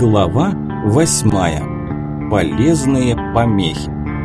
Глава 8. Полезные помехи.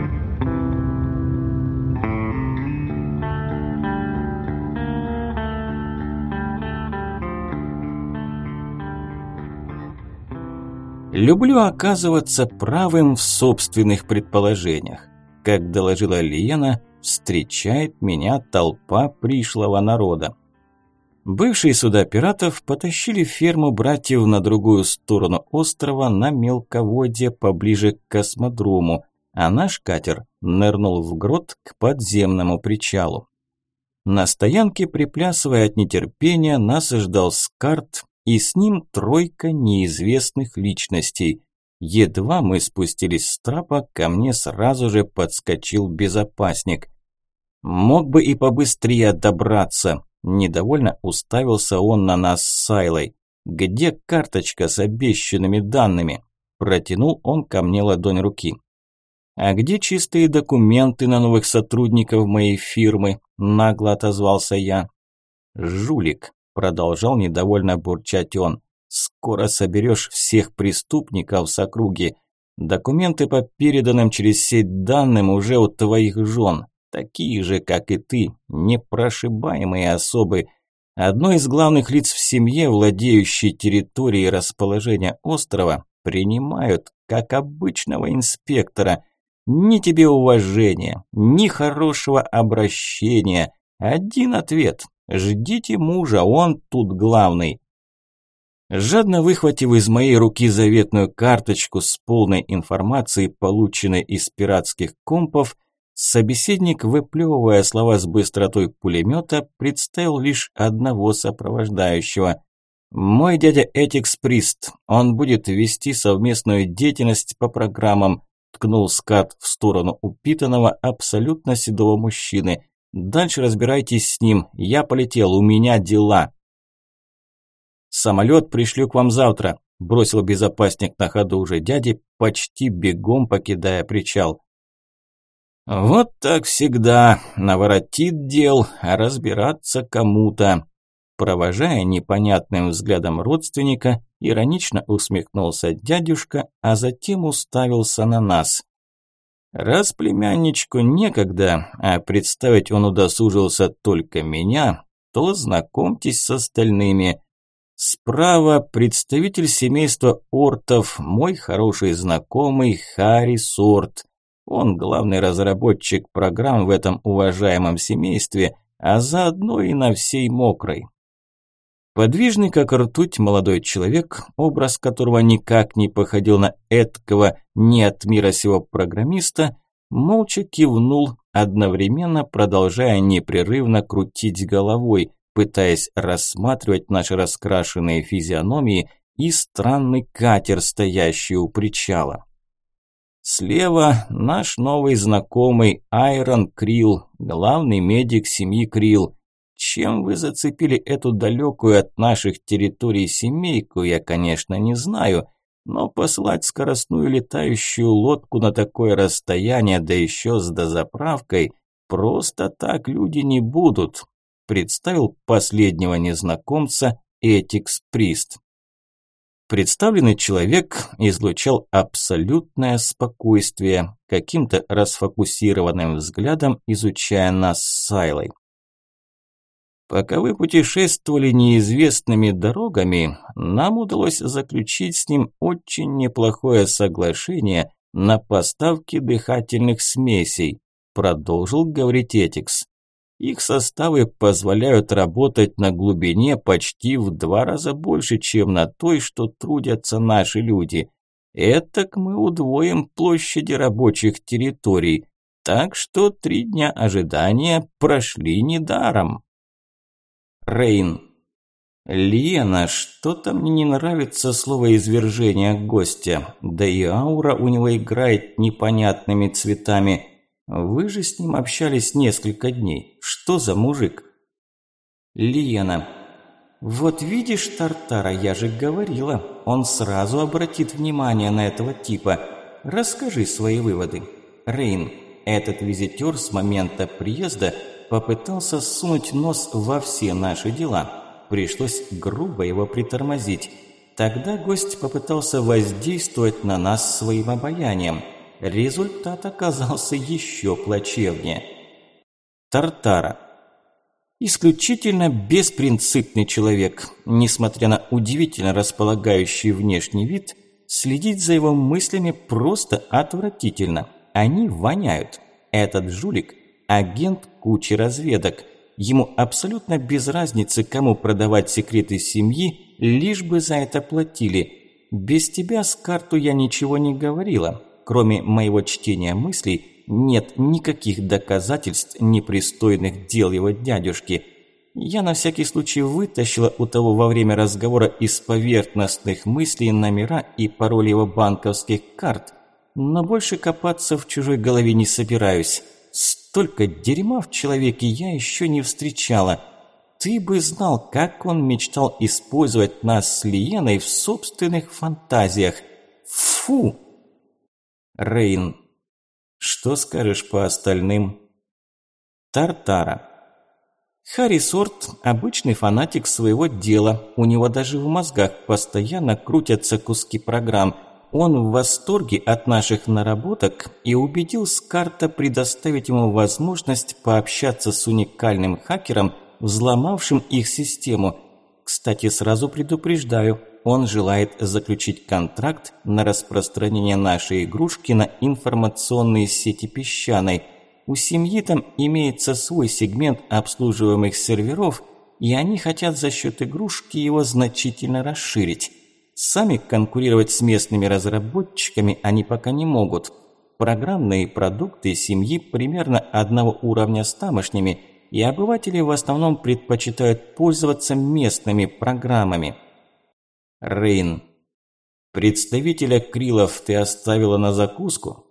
Люблю оказываться правым в собственных предположениях. Как доложила Лиена, встречает меня толпа пришлого народа. Бывшие суда пиратов потащили ферму братьев на другую сторону острова на мелководье поближе к космодрому, а наш катер нырнул в грот к подземному причалу. На стоянке, приплясывая от нетерпения, нас ждал Скарт и с ним тройка неизвестных личностей. Едва мы спустились с трапа, ко мне сразу же подскочил безопасник. Мог бы и побыстрее добраться. Недовольно уставился он на нас с Сайлой. «Где карточка с обещанными данными?» Протянул он ко мне ладонь руки. «А где чистые документы на новых сотрудников моей фирмы?» Нагло отозвался я. «Жулик», продолжал недовольно бурчать он. «Скоро соберешь всех преступников с округи. Документы по переданным через сеть данным уже у твоих жен. Такие же, как и ты, непрошибаемые особы. Одно из главных лиц в семье, владеющей территорией расположения острова, принимают как обычного инспектора. Ни тебе уважения, ни хорошего обращения. Один ответ – ждите мужа, он тут главный». Жадно выхватив из моей руки заветную карточку с полной информацией, полученной из пиратских компов, собеседник, выплевывая слова с быстротой пулемета, представил лишь одного сопровождающего. «Мой дядя Этикс Прист, он будет вести совместную деятельность по программам», ткнул Скат в сторону упитанного, абсолютно седого мужчины. «Дальше разбирайтесь с ним, я полетел, у меня дела». «Самолет пришлю к вам завтра», бросил безопасник на ходу уже дяде, почти бегом покидая причал. «Вот так всегда, наворотит дел, а разбираться кому-то». Провожая непонятным взглядом родственника, иронично усмехнулся дядюшка, а затем уставился на нас. Раз племянничку некогда, а представить он удосужился только меня, то знакомьтесь с остальными. Справа представитель семейства Ортов, мой хороший знакомый Харри Сорт. Он главный разработчик программ в этом уважаемом семействе, а заодно и на всей мокрой. Подвижный как ртуть молодой человек, образ которого никак не походил на эткого не от мира сего программиста, молча кивнул, одновременно продолжая непрерывно крутить головой, пытаясь рассматривать наши раскрашенные физиономии и странный катер, стоящий у причала. Слева наш новый знакомый Айрон Крилл, главный медик семьи Крилл. Чем вы зацепили эту далекую от наших территорий семейку, я, конечно, не знаю, но посылать скоростную летающую лодку на такое расстояние, да еще с дозаправкой, просто так люди не будут, представил последнего незнакомца Этикс Прист. Представленный человек излучал абсолютное спокойствие, каким-то расфокусированным взглядом изучая нас с Сайлой. Пока вы путешествовали неизвестными дорогами, нам удалось заключить с ним очень неплохое соглашение на поставки дыхательных смесей, продолжил говорить Этикс. Их составы позволяют работать на глубине почти в 2 раза больше, чем на той, что трудятся наши люди. Этак мы удвоим площади рабочих территорий, так что 3 дня ожидания прошли недаром. Рейн. Лиена, что-то мне не нравится слово «извержение» гостя, да и аура у него играет непонятными цветами. Вы же с ним общались несколько дней. Что за мужик? Лиена. Вот видишь Тартара, я же говорила, он сразу обратит внимание на этого типа. Расскажи свои выводы. Рейн, этот визитер с момента приезда попытался сунуть нос во все наши дела. Пришлось грубо его притормозить. Тогда гость попытался воздействовать на нас своим обаянием. Результат оказался еще плачевнее. Тартара. Исключительно беспринципный человек. Несмотря на удивительно располагающий внешний вид, следить за его мыслями просто отвратительно. Они воняют. Этот жулик – агент кучи разведок. Ему абсолютно без разницы, кому продавать секреты семьи, лишь бы за это платили. Без тебя с карту я ничего не говорила. Кроме моего чтения мыслей, нет никаких доказательств непристойных дел его дядюшки. Я на всякий случай вытащила у того во время разговора из поверхностных мыслей номера и пароли его банковских карт, но больше копаться в чужой голове не собираюсь. Столько дерьма в человеке я еще не встречала. Ты бы знал, как он мечтал использовать нас с Лиеной в собственных фантазиях. Фу! Рейн. Что скажешь по остальным? Тартара. Харри Сорт – обычный фанатик своего дела. У него даже в мозгах постоянно крутятся куски программ. Он в восторге от наших наработок и убедил Скарта предоставить ему возможность пообщаться с уникальным хакером, взломавшим их систему. Кстати, сразу предупреждаю, он желает заключить контракт на распространение нашей игрушки на информационные сети Песчаной. У семьи там имеется свой сегмент обслуживаемых серверов, и они хотят за счет игрушки его значительно расширить. Сами конкурировать с местными разработчиками они пока не могут. Программные продукты семьи примерно одного уровня с тамошними, и обыватели в основном предпочитают пользоваться местными программами. Рейн. Представителя Крилов ты оставила на закуску?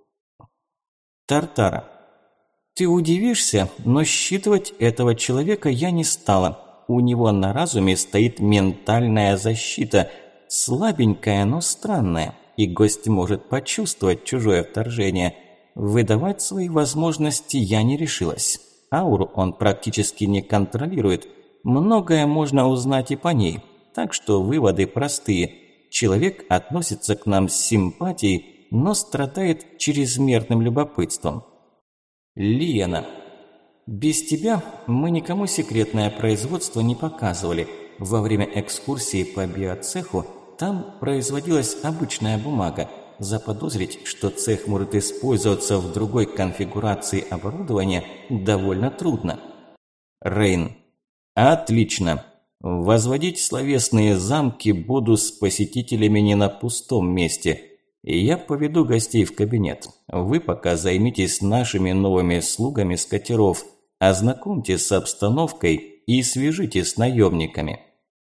Тартара. Ты удивишься, но считывать этого человека я не стала. У него на разуме стоит ментальная защита – слабенькая, но странная, и гость может почувствовать чужое вторжение. Выдавать свои возможности я не решилась. Ауру он практически не контролирует. Многое можно узнать и по ней, так что выводы простые. Человек относится к нам с симпатией, но страдает чрезмерным любопытством. Лиена. Без тебя мы никому секретное производство не показывали. Во время экскурсии по биоцеху там производилась обычная бумага. Заподозрить, что цех может использоваться в другой конфигурации оборудования, довольно трудно. Рейн. Отлично. Возводить словесные замки буду с посетителями не на пустом месте. Я поведу гостей в кабинет. Вы пока займитесь нашими новыми слугами с катеров. Ознакомьтесь с обстановкой и свяжите с наемниками.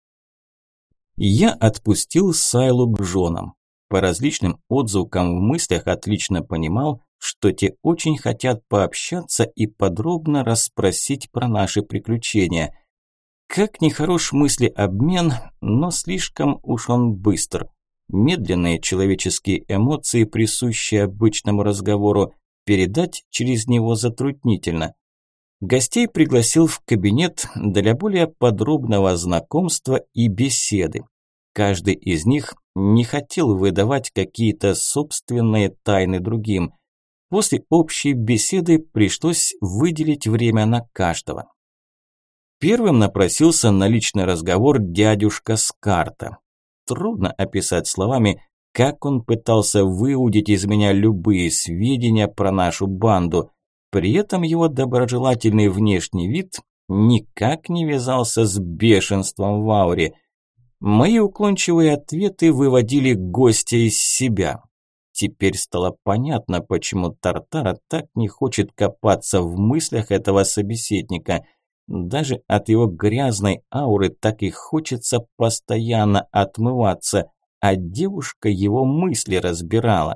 Я отпустил Сайлу к женам. По различным отзвукам в мыслях отлично понимал, что те очень хотят пообщаться и подробно расспросить про наши приключения. Как нехорош мыслеобмен, но слишком уж он быстр. Медленные человеческие эмоции, присущие обычному разговору, передать через него затруднительно. Гостей пригласил в кабинет для более подробного знакомства и беседы. Каждый из них не хотел выдавать какие-то собственные тайны другим. После общей беседы пришлось выделить время на каждого. Первым напросился на личный разговор дядюшка Скарта. Трудно описать словами, как он пытался выудить из меня любые сведения про нашу банду. При этом его доброжелательный внешний вид никак не вязался с бешенством в ауре. Мои уклончивые ответы выводили гостя из себя. Теперь стало понятно, почему Тартара так не хочет копаться в мыслях этого собеседника. Даже от его грязной ауры так и хочется постоянно отмываться, а девушка его мысли разбирала.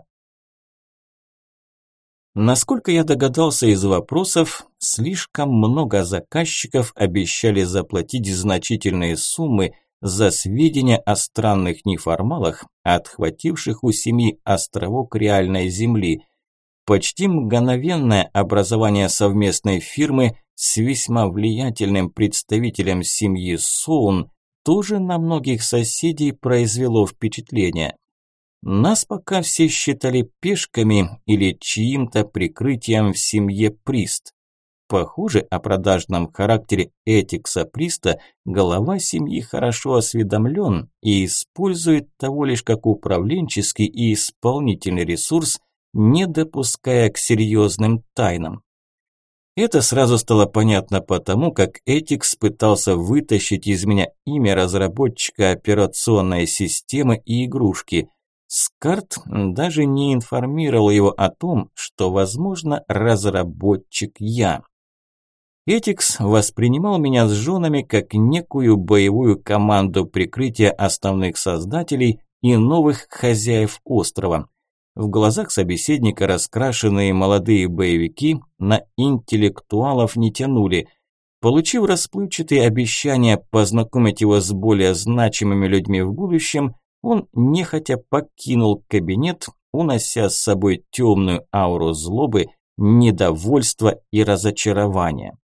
Насколько я догадался из вопросов, слишком много заказчиков обещали заплатить значительные суммы за сведения о странных неформалах, отхвативших у семьи островок реальной земли. Почти мгновенное образование совместной фирмы с весьма влиятельным представителем семьи Соун тоже на многих соседей произвело впечатление. Нас пока все считали пешками или чьим-то прикрытием в семье Прист. Похоже, о продажном характере Этикса Приста глава семьи хорошо осведомлен и использует того лишь как управленческий и исполнительный ресурс, не допуская к серьезным тайнам. Это сразу стало понятно потому, как Этикс пытался вытащить из меня имя разработчика операционной системы и игрушки. Скарт даже не информировал его о том, что, возможно, разработчик я. Этикс воспринимал меня с женами как некую боевую команду прикрытия основных создателей и новых хозяев острова. В глазах собеседника раскрашенные молодые боевики на интеллектуалов не тянули. Получив расплывчатые обещания познакомить его с более значимыми людьми в будущем, он нехотя покинул кабинет, унося с собой темную ауру злобы, недовольства и разочарования.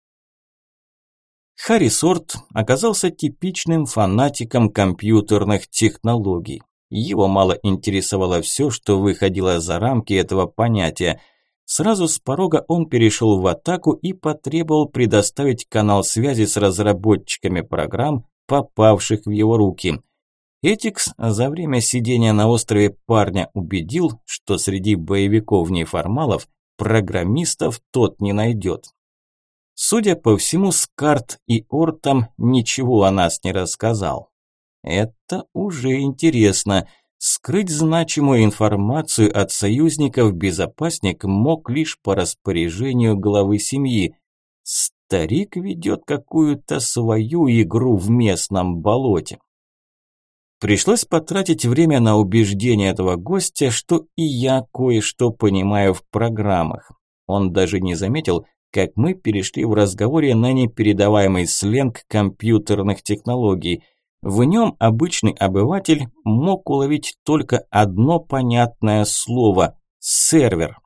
Харри Сорт оказался типичным фанатиком компьютерных технологий. Его мало интересовало все, что выходило за рамки этого понятия. Сразу с порога он перешел в атаку и потребовал предоставить канал связи с разработчиками программ, попавших в его руки. Этикс за время сидения на острове парня убедил, что среди боевиков-неформалов программистов тот не найдет. Судя по всему, Скарт и Ортам ничего о нас не рассказал. Это уже интересно. Скрыть значимую информацию от союзников безопасник мог лишь по распоряжению главы семьи. Старик ведет какую-то свою игру в местном болоте. Пришлось потратить время на убеждение этого гостя, что и я кое-что понимаю в программах. Он даже не заметил, как мы перешли в разговоре на непередаваемый сленг компьютерных технологий. В нем обычный обыватель мог уловить только одно понятное слово – сервер.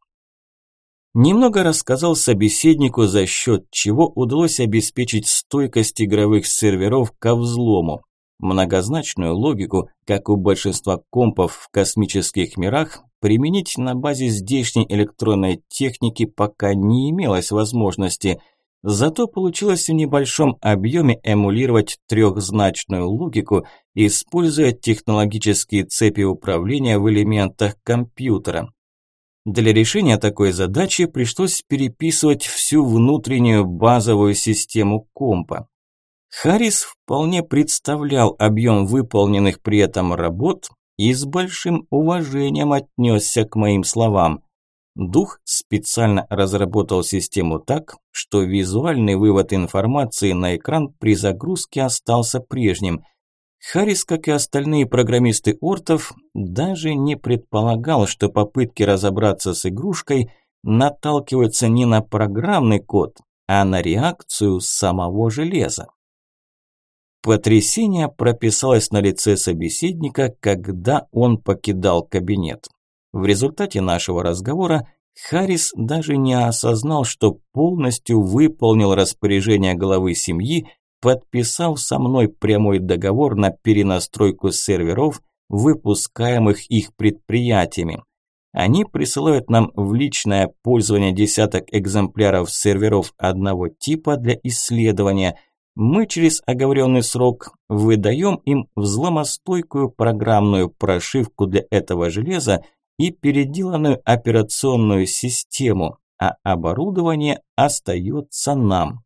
Немного рассказал собеседнику, за счет чего удалось обеспечить стойкость игровых серверов ко взлому. Многозначную логику, как у большинства компов в космических мирах, применить на базе здешней электронной техники пока не имелось возможности. Зато получилось в небольшом объеме эмулировать трехзначную логику, используя технологические цепи управления в элементах компьютера. Для решения такой задачи пришлось переписывать всю внутреннюю базовую систему компа. Харрис вполне представлял объем выполненных при этом работ и с большим уважением отнесся к моим словам. Дух специально разработал систему так, что визуальный вывод информации на экран при загрузке остался прежним. Харрис, как и остальные программисты Ортов, даже не предполагал, что попытки разобраться с игрушкой наталкиваются не на программный код, а на реакцию самого железа. Потрясение прописалось на лице собеседника, когда он покидал кабинет. В результате нашего разговора Харрис даже не осознал, что полностью выполнил распоряжение главы семьи, подписав со мной прямой договор на перенастройку серверов, выпускаемых их предприятиями. Они присылают нам в личное пользование десяток экземпляров серверов одного типа для исследования. Мы через оговоренный срок выдаем им взломостойкую программную прошивку для этого железа и переделанную операционную систему, а оборудование остается нам.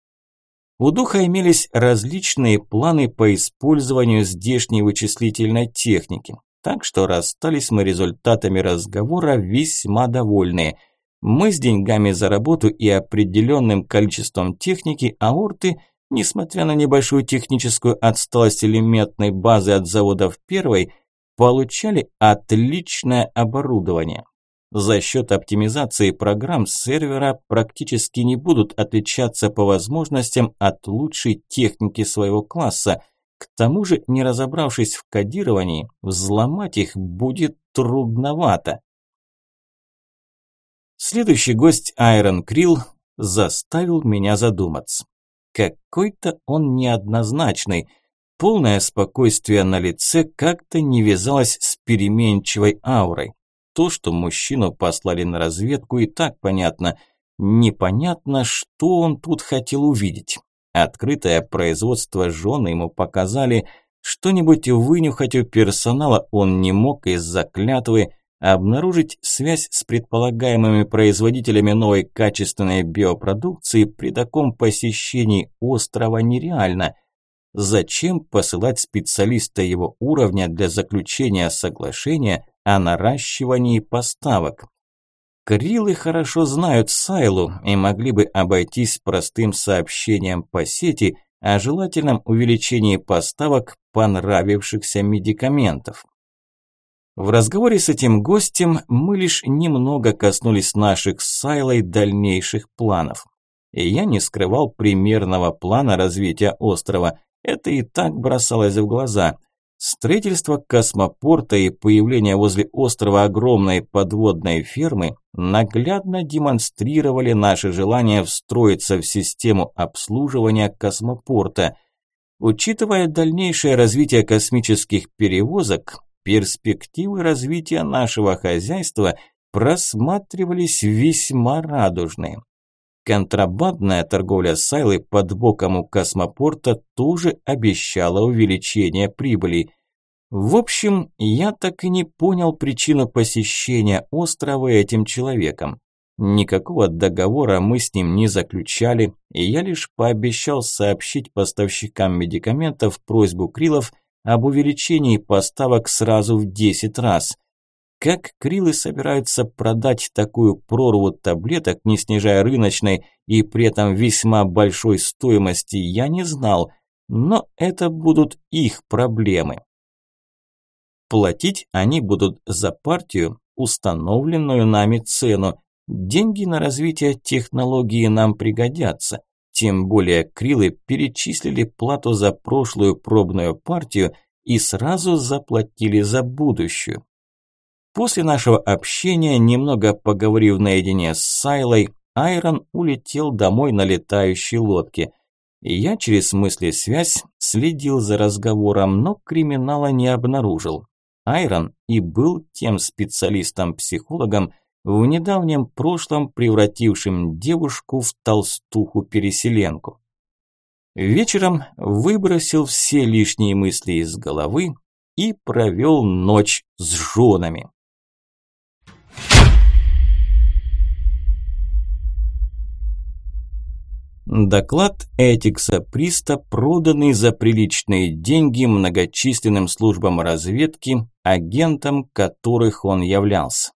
У духа имелись различные планы по использованию здешней вычислительной техники, так что расстались мы результатами разговора весьма довольные. Мы с деньгами за работу и определенным количеством техники, а Орты, несмотря на небольшую техническую отсталость элементной базы от заводов первой, получали отличное оборудование. За счет оптимизации программ сервера практически не будут отличаться по возможностям от лучшей техники своего класса. К тому же, не разобравшись в кодировании, взломать их будет трудновато. Следующий гость, Айрон Крилл, заставил меня задуматься. Какой-то он неоднозначный. Полное спокойствие на лице как-то не вязалось с переменчивой аурой. То, что мужчину послали на разведку, и так понятно. Непонятно, что он тут хотел увидеть. Открытое производство жены ему показали, что-нибудь вынюхать у персонала он не мог из-за клятвы, обнаружить связь с предполагаемыми производителями новой качественной биопродукции при таком посещении острова нереально. Зачем посылать специалиста его уровня для заключения соглашения о наращивании поставок? Криллы хорошо знают Сайлу и могли бы обойтись простым сообщением по сети о желательном увеличении поставок понравившихся медикаментов. В разговоре с этим гостем мы лишь немного коснулись наших с Сайлой дальнейших планов. И я не скрывал примерного плана развития острова. Это и так бросалось в глаза. Строительство космопорта и появление возле острова огромной подводной фермы наглядно демонстрировали наше желание встроиться в систему обслуживания космопорта. Учитывая дальнейшее развитие космических перевозок, перспективы развития нашего хозяйства просматривались весьма радужные. Контрабандная торговля Сайлой под боком у космопорта тоже обещала увеличение прибыли. В общем, я так и не понял причину посещения острова этим человеком. Никакого договора мы с ним не заключали, и я лишь пообещал сообщить поставщикам медикаментов просьбу Криллов об увеличении поставок сразу в 10 раз. Как Криллы собираются продать такую прорву таблеток, не снижая рыночной и при этом весьма большой стоимости, я не знал, но это будут их проблемы. Платить они будут за партию, установленную нами цену. Деньги на развитие технологии нам пригодятся. Тем более Криллы перечислили плату за прошлую пробную партию и сразу заплатили за будущую. После нашего общения, немного поговорив наедине с Сайлой, Айрон улетел домой на летающей лодке. И я через мысли-связь следил за разговором, но криминала не обнаружил. Айрон и был тем специалистом-психологом, в недавнем прошлом превратившим девушку в толстуху-переселенку. Вечером выбросил все лишние мысли из головы и провел ночь с женами. Доклад Этикса Приста, проданный за приличные деньги многочисленным службам разведки, агентом которых он являлся.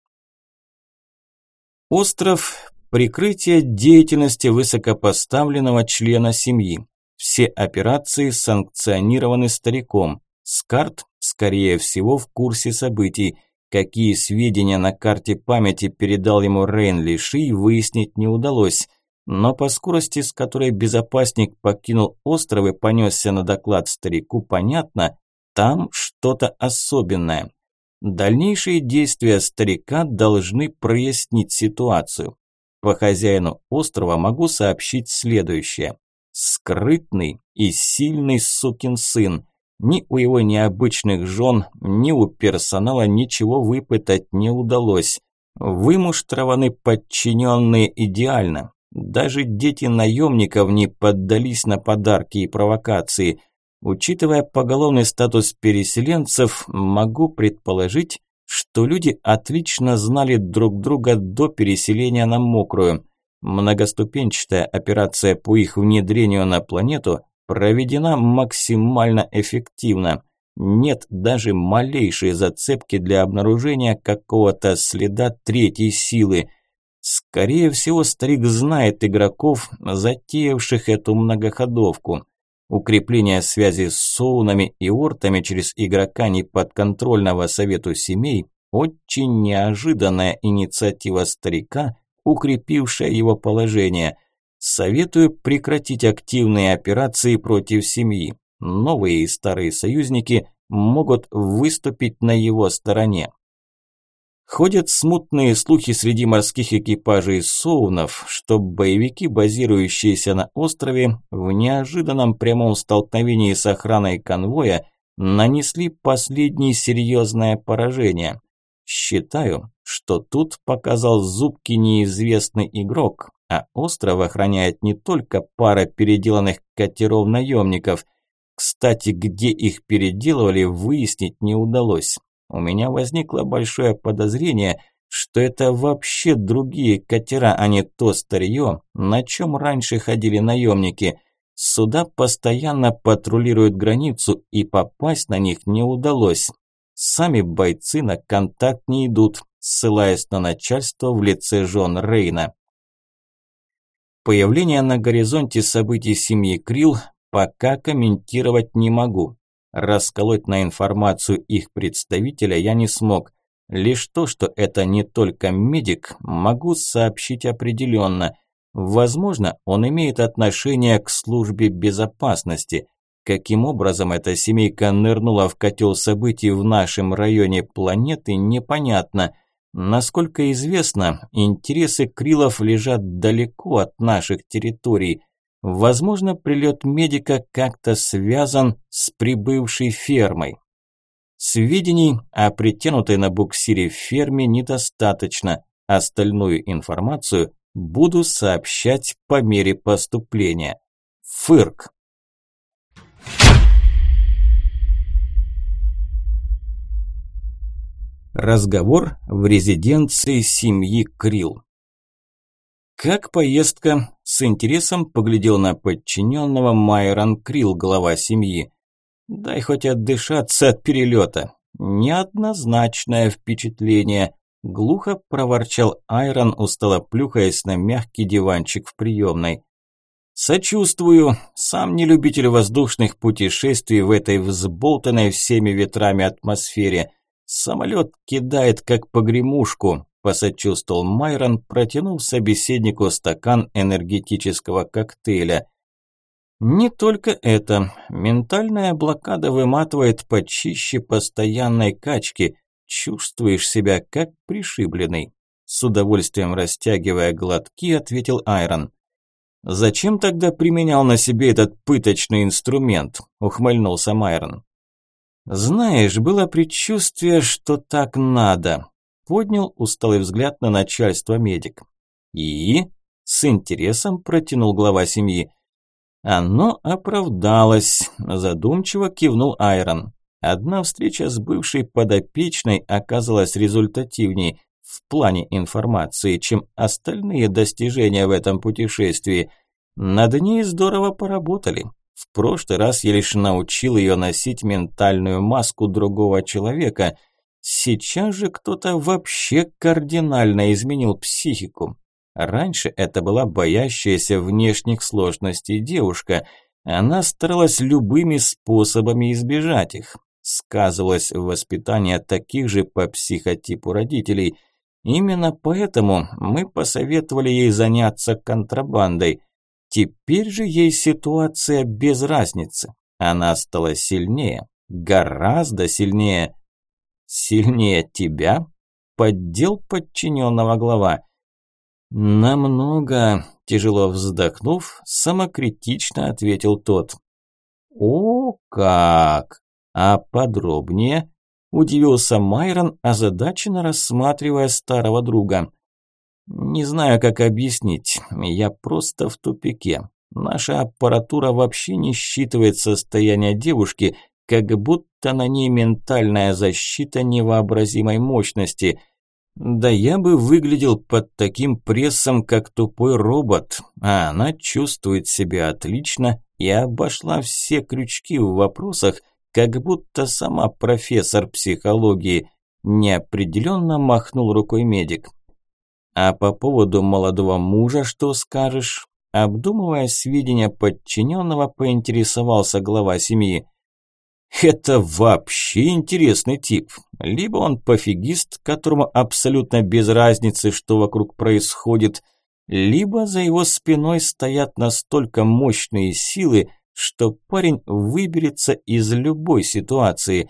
Остров – прикрытие деятельности высокопоставленного члена семьи. Все операции санкционированы стариком. Скарт, скорее всего, в курсе событий. Какие сведения на карте памяти передал ему Рейн Лиши, выяснить не удалось. Но по скорости, с которой безопасник покинул остров и понесся на доклад старику, понятно, там что-то особенное. Дальнейшие действия старика должны прояснить ситуацию. По хозяину острова могу сообщить следующее. Скрытный и сильный сукин сын. Ни у его необычных жен, ни у персонала ничего выпытать не удалось. Вымуштрованы подчиненные идеально. Даже дети наемников не поддались на подарки и провокации. Учитывая поголовный статус переселенцев, могу предположить, что люди отлично знали друг друга до переселения на Мокрую. Многоступенчатая операция по их внедрению на планету проведена максимально эффективно. Нет даже малейшей зацепки для обнаружения какого-то следа третьей силы. Скорее всего, старик знает игроков, затеявших эту многоходовку. Укрепление связи с соунами и ортами через игрока неподконтрольного совету семей – очень неожиданная инициатива старика, укрепившая его положение. Советую прекратить активные операции против семьи. Новые и старые союзники могут выступить на его стороне. Ходят смутные слухи среди морских экипажей Соунов, что боевики, базирующиеся на острове, в неожиданном прямом столкновении с охраной конвоя нанесли последнее серьезное поражение. Считаю, что тут показал зубки неизвестный игрок, а остров охраняет не только пара переделанных катеров-наемников. Кстати, где их переделывали, выяснить не удалось. У меня возникло большое подозрение, что это вообще другие катера, а не то старье, на чем раньше ходили наемники. Суда постоянно патрулируют границу, и попасть на них не удалось. Сами бойцы на контакт не идут, ссылаясь на начальство в лице жен Рейна. Появление на горизонте событий семьи Крилл пока комментировать не могу. Расколоть на информацию их представителя я не смог. Лишь то, что это не только медик, могу сообщить определенно. Возможно, он имеет отношение к службе безопасности. Каким образом эта семейка нырнула в котел событий в нашем районе планеты, непонятно. Насколько известно, интересы Криллов лежат далеко от наших территорий. Возможно, прилет медика как-то связан с прибывшей фермой. Сведений о притянутой на буксире ферме недостаточно. Остальную информацию буду сообщать по мере поступления. Фырк. Разговор в резиденции семьи Крилл. «Как поездка?» – с интересом поглядел на подчиненного Майрон Крилл, глава семьи. «Дай хоть отдышаться от перелета». «Неоднозначное впечатление», – глухо проворчал Айрон, устало плюхаясь на мягкий диванчик в приемной. «Сочувствую. Сам не любитель воздушных путешествий в этой взболтанной всеми ветрами атмосфере. Самолет кидает как погремушку», – посочувствовал Майрон, протянув собеседнику стакан энергетического коктейля. «Не только это. Ментальная блокада выматывает почище постоянной качки. Чувствуешь себя как пришибленный». С удовольствием растягивая глотки, ответил Айрон. «Зачем тогда применял на себе этот пыточный инструмент?» – ухмыльнулся Майрон. «Знаешь, было предчувствие, что так надо», – поднял усталый взгляд на начальство медик. «И?» – с интересом протянул глава семьи. «Оно оправдалось», – задумчиво кивнул Айрон. «Одна встреча с бывшей подопечной оказалась результативней в плане информации, чем остальные достижения в этом путешествии. Над ней здорово поработали. В прошлый раз я лишь научил ее носить ментальную маску другого человека. Сейчас же кто-то вообще кардинально изменил психику. Раньше это была боящаяся внешних сложностей девушка. Она старалась любыми способами избежать их. Сказывалось воспитание таких же по психотипу родителей. Именно поэтому мы посоветовали ей заняться контрабандой. Теперь же ей ситуация без разницы. Она стала сильнее, гораздо сильнее. «Сильнее тебя?» – поддел подчиненного глава. «Намного», – тяжело вздохнув, самокритично ответил тот. «О, как! А подробнее?» – удивился Майрон, озадаченно рассматривая старого друга. «Не знаю, как объяснить, я просто в тупике. Наша аппаратура вообще не считывает состояние девушки, как будто на ней ментальная защита невообразимой мощности. Да я бы выглядел под таким прессом, как тупой робот, а она чувствует себя отлично и обошла все крючки в вопросах, как будто сама профессор психологии», – неопределенно махнул рукой медик. «А по поводу молодого мужа что скажешь?» Обдумывая сведения подчиненного, поинтересовался глава семьи. «Это вообще интересный тип. Либо он пофигист, которому абсолютно без разницы, что вокруг происходит, либо за его спиной стоят настолько мощные силы, что парень выберется из любой ситуации.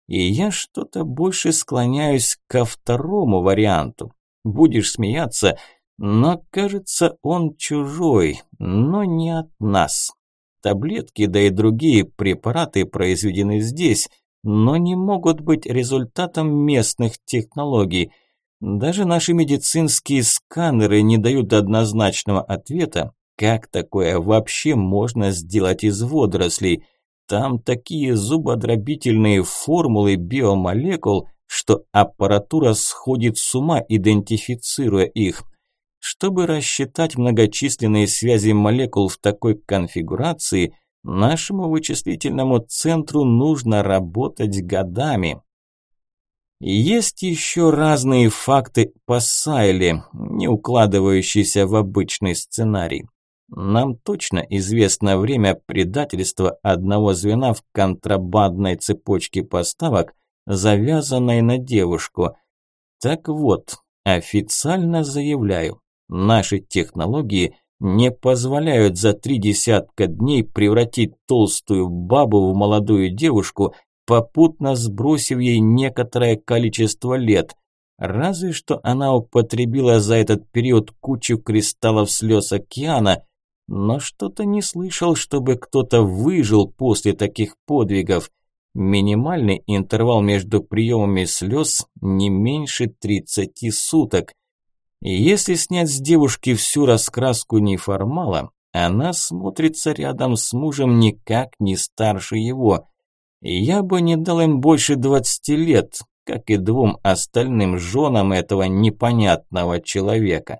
И я что-то больше склоняюсь ко второму варианту. Будешь смеяться, но кажется, он чужой, но не от нас. Таблетки, да и другие препараты произведены здесь, но не могут быть результатом местных технологий. Даже наши медицинские сканеры не дают однозначного ответа, как такое вообще можно сделать из водорослей. Там такие зубодробительные формулы биомолекул, что аппаратура сходит с ума, идентифицируя их. Чтобы рассчитать многочисленные связи молекул в такой конфигурации, нашему вычислительному центру нужно работать годами. Есть еще разные факты по Сайле, не укладывающиеся в обычный сценарий. Нам точно известно время предательства одного звена в контрабандной цепочке поставок, завязанной на девушку. Так вот, официально заявляю, наши технологии не позволяют за 3 десятка дней превратить толстую бабу в молодую девушку, попутно сбросив ей некоторое количество лет. Разве что она употребила за этот период кучу кристаллов слез океана, но что-то не слышал, чтобы кто-то выжил после таких подвигов. Минимальный интервал между приемами слез не меньше 30 суток. И если снять с девушки всю раскраску неформала, она смотрится рядом с мужем никак не старше его. Я бы не дал им больше 20 лет, как и 2 остальным женам этого непонятного человека.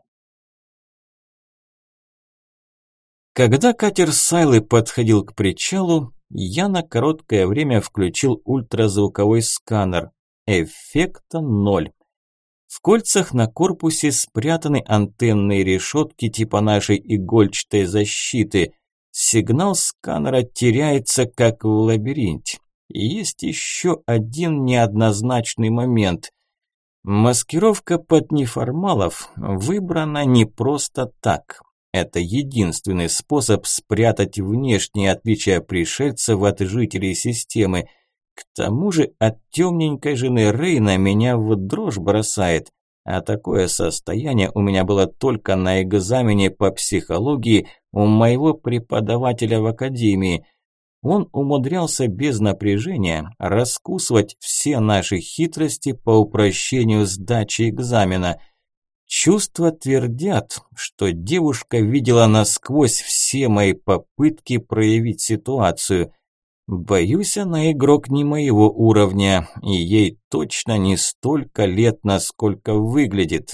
Когда катер Сайлы подходил к причалу, я на короткое время включил ультразвуковой сканер. Эффекта 0. В кольцах на корпусе спрятаны антенные решетки типа нашей игольчатой защиты. Сигнал сканера теряется, как в лабиринте. И есть еще один неоднозначный момент. Маскировка под неформалов выбрана не просто так. Это единственный способ спрятать внешние отличия пришельцев от жителей системы. К тому же от темненькой жены Рейна меня в дрожь бросает. А такое состояние у меня было только на экзамене по психологии у моего преподавателя в академии. Он умудрялся без напряжения раскусывать все наши хитрости по упрощению сдачи экзамена. Чувства твердят, что девушка видела насквозь все мои попытки проявить ситуацию. Боюсь, она игрок не моего уровня, и ей точно не столько лет, насколько выглядит.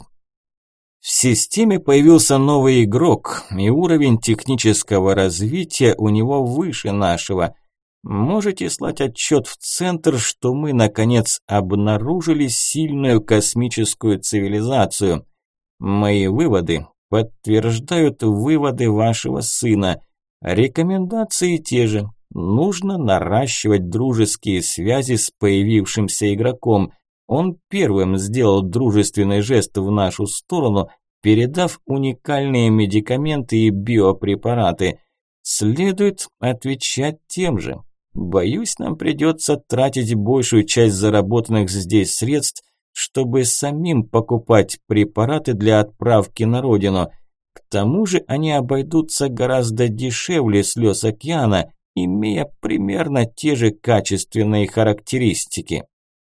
В системе появился новый игрок, и уровень технического развития у него выше нашего. Можете слать отчет в центр, что мы, наконец, обнаружили сильную космическую цивилизацию. Мои выводы подтверждают выводы вашего сына. Рекомендации те же. Нужно наращивать дружеские связи с появившимся игроком. Он первым сделал дружественный жест в нашу сторону, передав уникальные медикаменты и биопрепараты. Следует отвечать тем же. Боюсь, нам придется тратить большую часть заработанных здесь средств, чтобы самим покупать препараты для отправки на родину. К тому же они обойдутся гораздо дешевле слез океана, имея примерно те же качественные характеристики.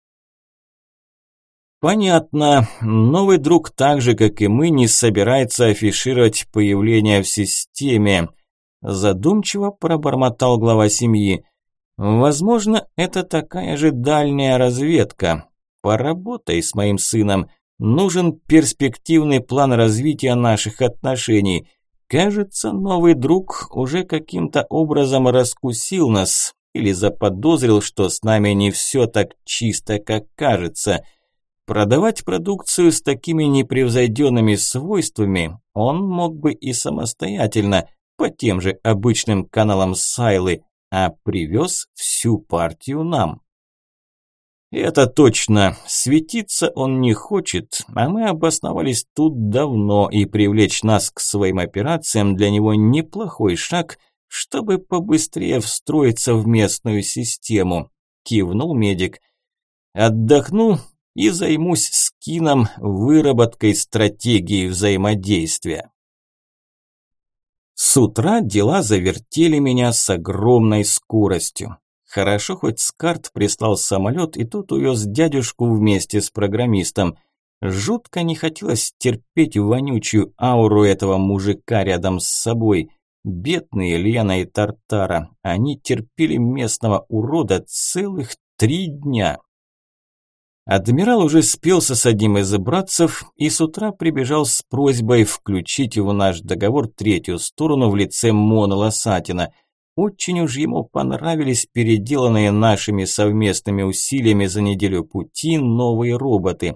Понятно. Новый друг так же, как и мы, не собирается афишировать появление в системе. Задумчиво пробормотал глава семьи. Возможно, это такая же дальняя разведка. Поработай с моим сыном. Нужен перспективный план развития наших отношений. Кажется, новый друг уже каким-то образом раскусил нас или заподозрил, что с нами не все так чисто, как кажется. Продавать продукцию с такими непревзойденными свойствами он мог бы и самостоятельно, по тем же обычным каналам Сайлы, а привез всю партию нам. Это точно. Светиться он не хочет, а мы обосновались тут давно, и привлечь нас к своим операциям для него неплохой шаг, чтобы побыстрее встроиться в местную систему, кивнул медик. Отдохну и займусь скином, выработкой стратегии взаимодействия. С утра дела завертели меня с огромной скоростью. Хорошо, хоть Скарт прислал самолет, и тот увез дядюшку вместе с программистом. Жутко не хотелось терпеть вонючую ауру этого мужика рядом с собой. Бедные Лена и Тартара, они терпели местного урода целых 3 дня. Адмирал уже спелся с одним из братцев и с утра прибежал с просьбой включить в наш договор третью сторону в лице Мона Лосатина. Очень уж ему понравились переделанные нашими совместными усилиями за неделю пути новые роботы.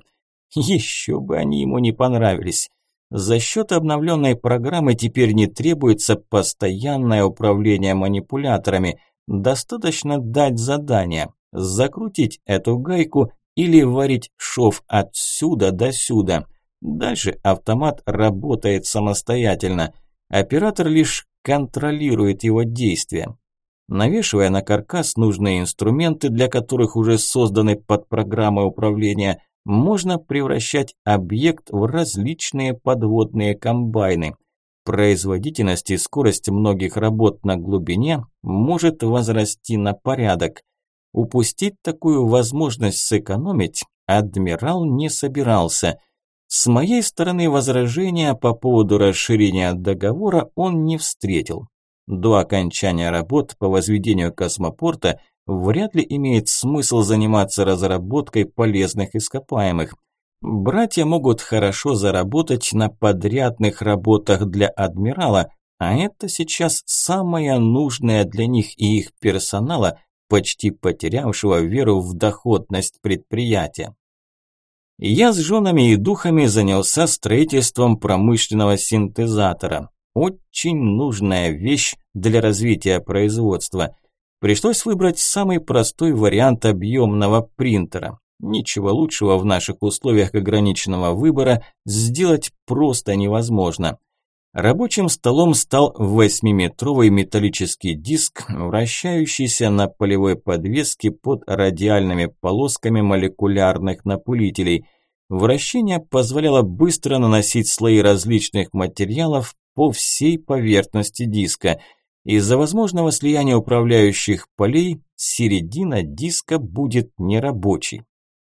Еще бы они ему не понравились. За счет обновленной программы теперь не требуется постоянное управление манипуляторами. Достаточно дать задание, закрутить эту гайку или варить шов отсюда до сюда. Дальше автомат работает самостоятельно. Оператор лишь контролирует его действия. Навешивая на каркас нужные инструменты, для которых уже созданы подпрограммы управления, можно превращать объект в различные подводные комбайны. Производительность и скорость многих работ на глубине может возрасти на порядок. Упустить такую возможность сэкономить адмирал не собирался. С моей стороны возражения по поводу расширения договора он не встретил. До окончания работ по возведению космопорта вряд ли имеет смысл заниматься разработкой полезных ископаемых. Братья могут хорошо заработать на подрядных работах для адмирала, а это сейчас самое нужное для них и их персонала, почти потерявшего веру в доходность предприятия. Я с женами и духами занялся строительством промышленного синтезатора. Очень нужная вещь для развития производства. Пришлось выбрать самый простой вариант объемного принтера. Ничего лучшего в наших условиях ограниченного выбора сделать просто невозможно. Рабочим столом стал 8-метровый металлический диск, вращающийся на полевой подвеске под радиальными полосками молекулярных напылителей. Вращение позволяло быстро наносить слои различных материалов по всей поверхности диска. Из-за возможного слияния управляющих полей середина диска будет нерабочей.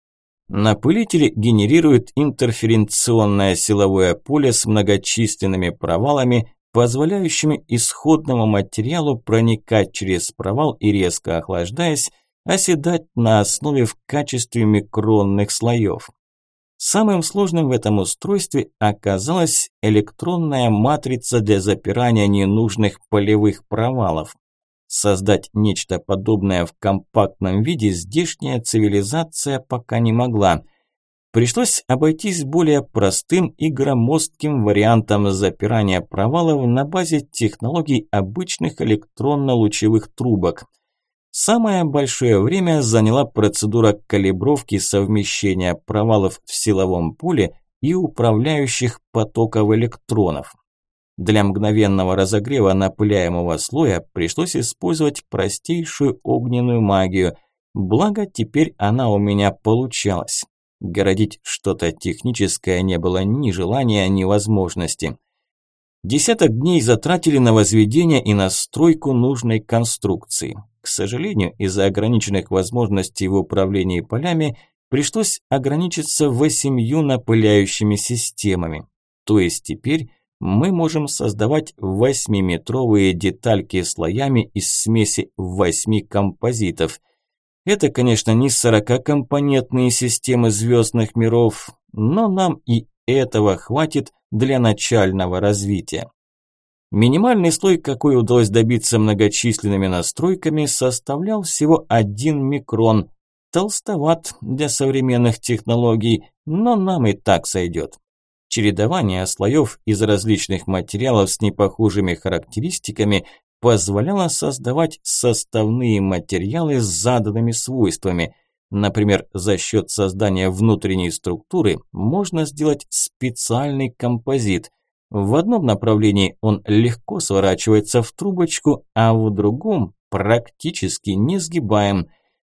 Напылители генерируют интерференционное силовое поле с многочисленными провалами, позволяющими исходному материалу проникать через провал и, резко охлаждаясь, оседать на основе в качестве микронных слоев. Самым сложным в этом устройстве оказалась электронная матрица для запирания ненужных полевых провалов. Создать нечто подобное в компактном виде здешняя цивилизация пока не могла. Пришлось обойтись более простым и громоздким вариантом запирания провалов на базе технологий обычных электронно-лучевых трубок. Самое большое время заняла процедура калибровки совмещения провалов в силовом поле и управляющих потоков электронов. Для мгновенного разогрева напыляемого слоя пришлось использовать простейшую огненную магию, благо теперь она у меня получалась. Городить что-то техническое не было ни желания, ни возможности. Десяток дней затратили на возведение и настройку нужной конструкции. К сожалению, из-за ограниченных возможностей в управлении полями пришлось ограничиться 8 напыляющими системами. То есть теперь мы можем создавать 8-метровые детальки слоями из смеси 8 композитов. Это, конечно, не 40-компонентные системы звездных миров, но нам и этого хватит для начального развития. Минимальный слой, какой удалось добиться многочисленными настройками, составлял всего 1 микрон. Толстоват для современных технологий, но нам и так сойдет. Чередование слоев из различных материалов с непохожими характеристиками позволяло создавать составные материалы с заданными свойствами. Например, за счет создания внутренней структуры можно сделать специальный композит. В одном направлении он легко сворачивается в трубочку, а в другом практически несгибаем.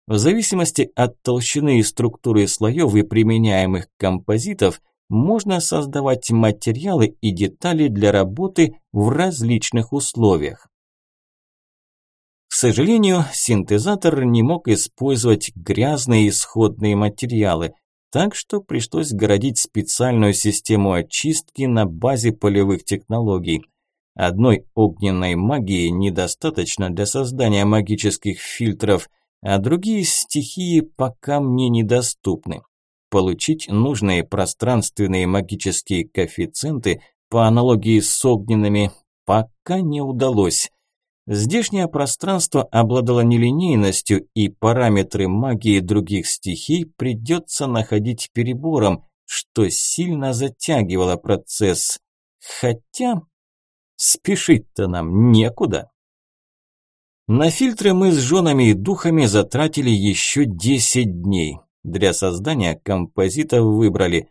В зависимости от толщины и структуры слоев и применяемых композитов можно создавать материалы и детали для работы в различных условиях. К сожалению, синтезатор не мог использовать грязные исходные материалы, так что пришлось городить специальную систему очистки на базе полевых технологий. Одной огненной магии недостаточно для создания магических фильтров, а другие стихии пока мне недоступны. Получить нужные пространственные магические коэффициенты по аналогии с огненными пока не удалось. Здешнее пространство обладало нелинейностью, и параметры магии других стихий придется находить перебором, что сильно затягивало процесс. Хотя спешить-то нам некуда. На фильтры мы с женами и духами затратили еще 10 дней. Для создания композитов выбрали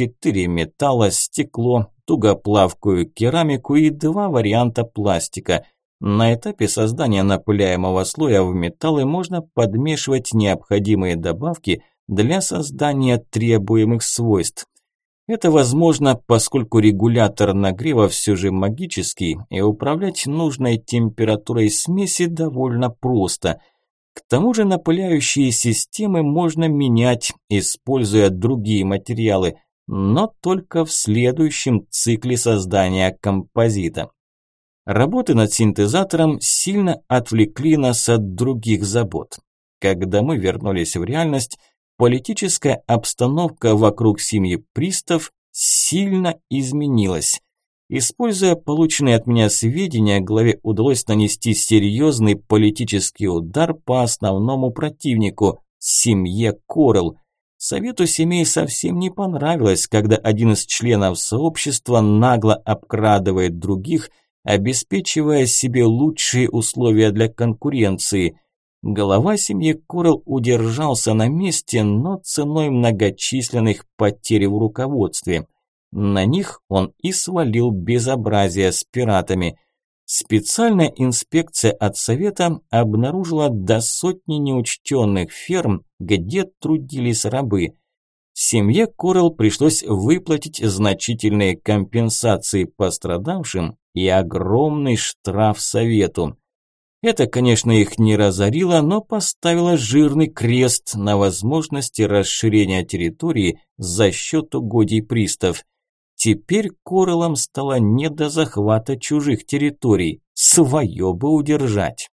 4 металла, стекло, тугоплавкую керамику и 2 варианта пластика. На этапе создания напыляемого слоя в металлы можно подмешивать необходимые добавки для создания требуемых свойств. Это возможно, поскольку регулятор нагрева все же магический, и управлять нужной температурой смеси довольно просто. К тому же напыляющие системы можно менять, используя другие материалы, но только в следующем цикле создания композита. Работы над синтезатором сильно отвлекли нас от других забот. Когда мы вернулись в реальность, политическая обстановка вокруг семьи Пристов сильно изменилась. Используя полученные от меня сведения, главе удалось нанести серьезный политический удар по основному противнику – семье Корел. Совету семей совсем не понравилось, когда один из членов сообщества нагло обкрадывает других, обеспечивая себе лучшие условия для конкуренции. Глава семьи Корел удержался на месте, но ценой многочисленных потерь в руководстве. На них он и свалил безобразие с пиратами. Специальная инспекция от Совета обнаружила до сотни неучтенных ферм, где трудились рабы. Семье Корел пришлось выплатить значительные компенсации пострадавшим и огромный штраф Совету. Это, конечно, их не разорило, но поставило жирный крест на возможности расширения территории за счет угодий пристав. Теперь Корелам стало не до захвата чужих территорий, свое бы удержать.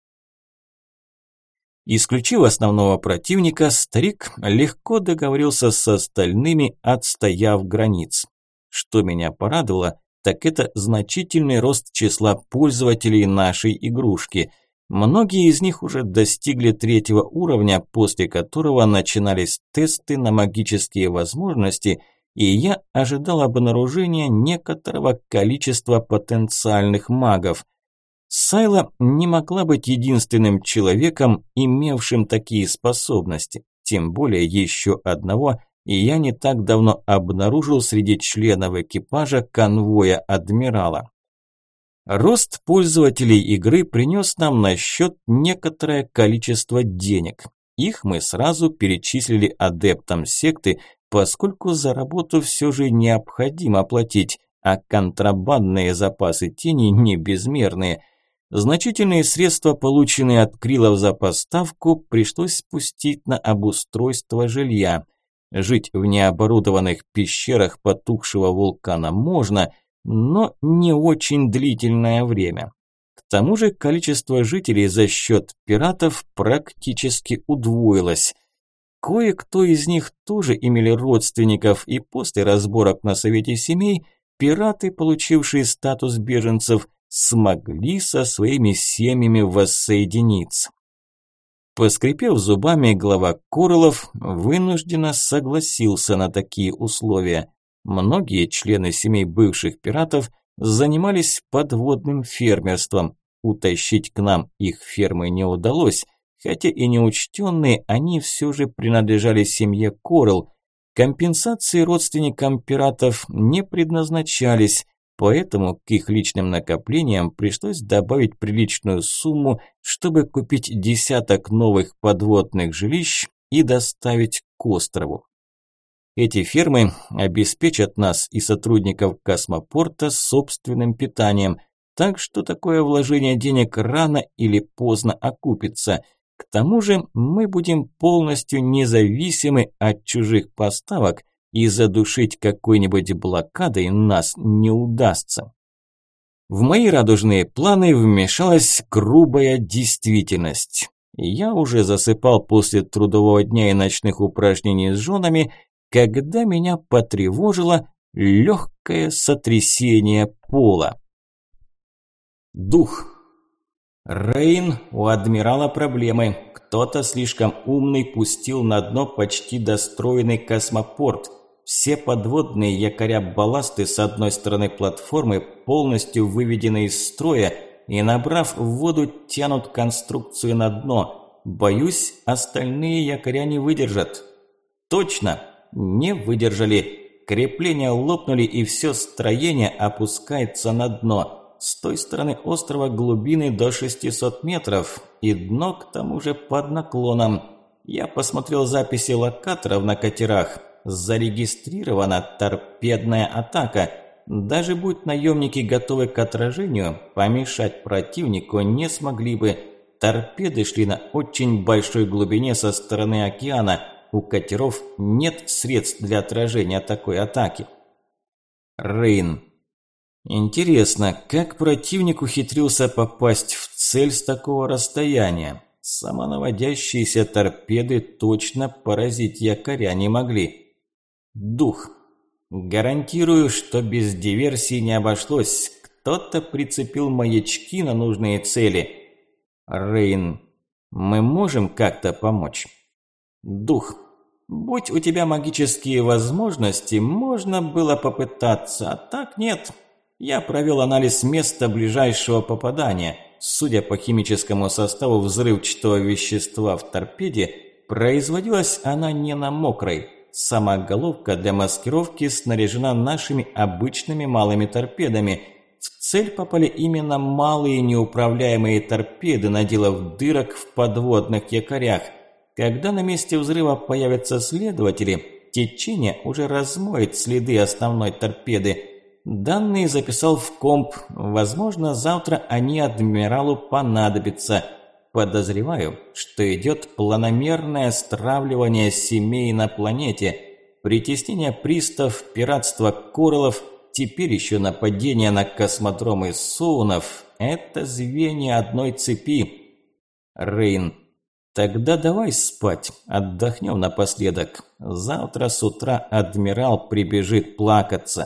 Исключив основного противника, старик легко договорился с остальными, отстояв границ. Что меня порадовало, так это значительный рост числа пользователей нашей игрушки. Многие из них уже достигли 3-го уровня, после которого начинались тесты на магические возможности, и я ожидал обнаружения некоторого количества потенциальных магов. Сайла не могла быть единственным человеком, имевшим такие способности, тем более еще одного, и я не так давно обнаружил среди членов экипажа конвоя адмирала. Рост пользователей игры принес нам на счет некоторое количество денег. Их мы сразу перечислили адептам секты, поскольку за работу все же необходимо платить, а контрабандные запасы тени не безмерные. Значительные средства, полученные от Крилов за поставку, пришлось спустить на обустройство жилья. Жить в необорудованных пещерах потухшего вулкана можно, но не очень длительное время. К тому же количество жителей за счет пиратов практически удвоилось. Кое-кто из них тоже имели родственников, и после разборок на Совете семей пираты, получившие статус беженцев, смогли со своими семьями воссоединиться. Поскрипев зубами, глава Корелов вынужденно согласился на такие условия. Многие члены семей бывших пиратов занимались подводным фермерством. Утащить к нам их фермы не удалось, хотя и неучтенные, они все же принадлежали семье Корел. Компенсации родственникам пиратов не предназначались, Поэтому к их личным накоплениям пришлось добавить приличную сумму, чтобы купить десяток новых подводных жилищ и доставить к острову. Эти фермы обеспечат нас и сотрудников космопорта собственным питанием, так что такое вложение денег рано или поздно окупится. К тому же мы будем полностью независимы от чужих поставок, и задушить какой-нибудь блокадой нас не удастся. В мои радужные планы вмешалась грубая действительность. Я уже засыпал после трудового дня и ночных упражнений с женами, когда меня потревожило легкое сотрясение пола. Дух. Рейн, у адмирала проблемы. Кто-то слишком умный пустил на дно почти достроенный космопорт. Все подводные якоря-балласты с одной стороны платформы полностью выведены из строя и, набрав в воду, тянут конструкцию на дно. Боюсь, остальные якоря не выдержат. Точно, не выдержали. Крепления лопнули, и все строение опускается на дно. С той стороны острова глубины до 600 метров, и дно к тому же под наклоном. Я посмотрел записи локаторов на катерах. Зарегистрирована торпедная атака. Даже будь наемники готовы к отражению, помешать противнику не смогли бы. Торпеды шли на очень большой глубине со стороны океана. У катеров нет средств для отражения такой атаки. Рейн. Интересно, как противник ухитрился попасть в цель с такого расстояния? Самонаводящиеся торпеды точно поразить якоря не могли. Дух. Гарантирую, что без диверсии не обошлось. Кто-то прицепил маячки на нужные цели. Рейн. Мы можем как-то помочь? Дух. Будь у тебя магические возможности, можно было попытаться, а так нет. Я провел анализ места ближайшего попадания. Судя по химическому составу взрывчатого вещества в торпеде, производилась она не на мокрой. Сама головка для маскировки снаряжена нашими обычными малыми торпедами. В цель попали именно малые неуправляемые торпеды, наделав дырок в подводных якорях. Когда на месте взрыва появятся следователи, течение уже размоет следы основной торпеды. Данные записал в комп. Возможно, завтра они адмиралу понадобятся. Подозреваю, что идет планомерное стравливание семей на планете, притеснение пристав, пиратство кораллов, теперь еще нападение на космодромы Соунов – это звенья одной цепи. Рейн. Тогда давай спать, отдохнем напоследок. Завтра с утра адмирал прибежит плакаться.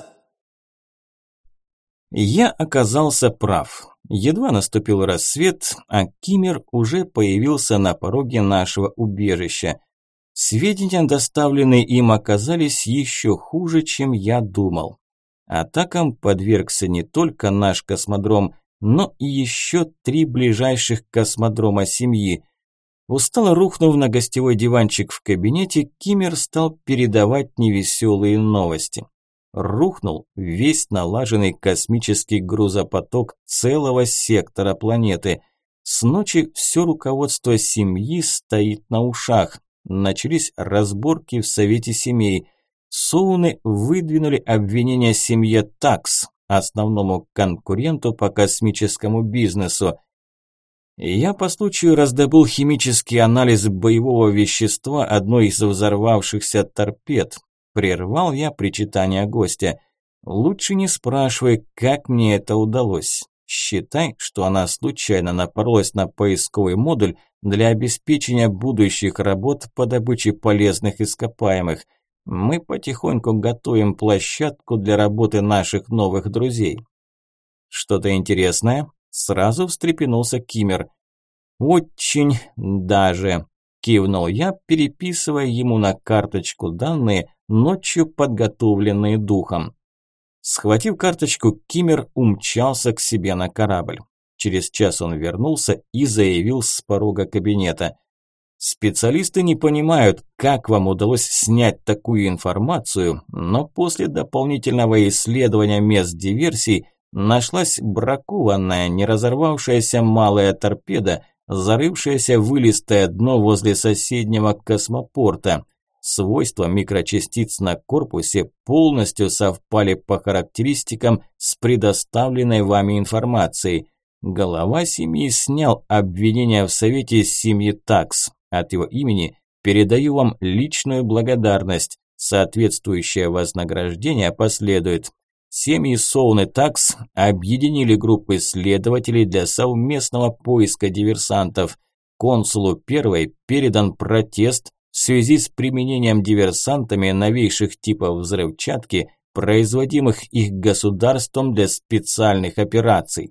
Я оказался прав. Едва наступил рассвет, а Киммер уже появился на пороге нашего убежища. Сведения, доставленные им, оказались еще хуже, чем я думал. Атакам подвергся не только наш космодром, но и еще 3 ближайших космодрома семьи. Устало рухнув на гостевой диванчик в кабинете, Киммер стал передавать невеселые новости. Рухнул весь налаженный космический грузопоток целого сектора планеты. С ночи все руководство семьи стоит на ушах. Начались разборки в Совете семей. Соуны выдвинули обвинения семье Такс, основному конкуренту по космическому бизнесу. Я по случаю раздобыл химический анализ боевого вещества одной из взорвавшихся торпед. Прервал я причитание гостя. Лучше не спрашивай, как мне это удалось. Считай, что она случайно напоролась на поисковый модуль для обеспечения будущих работ по добыче полезных ископаемых. Мы потихоньку готовим площадку для работы наших новых друзей. Что-то интересное? Сразу встрепенулся Киммер. Очень даже. Кивнул я, переписывая ему на карточку данные, ночью подготовленные духом. Схватив карточку, Киммер умчался к себе на корабль. Через час он вернулся и заявил с порога кабинета. Специалисты не понимают, как вам удалось снять такую информацию, но после дополнительного исследования мест диверсий нашлась бракованная, не разорвавшаяся малая торпеда, зарывшаяся в илистое дно возле соседнего космопорта. Свойства микрочастиц на корпусе полностью совпали по характеристикам с предоставленной вами информацией. Глава семьи снял обвинения в совете семьи ТАКС. От его имени передаю вам личную благодарность. Соответствующее вознаграждение последует. Семьи Соун и ТАКС объединили группы следователей для совместного поиска диверсантов. Консулу первой передан протест в связи с применением диверсантами новейших типов взрывчатки, производимых их государством для специальных операций.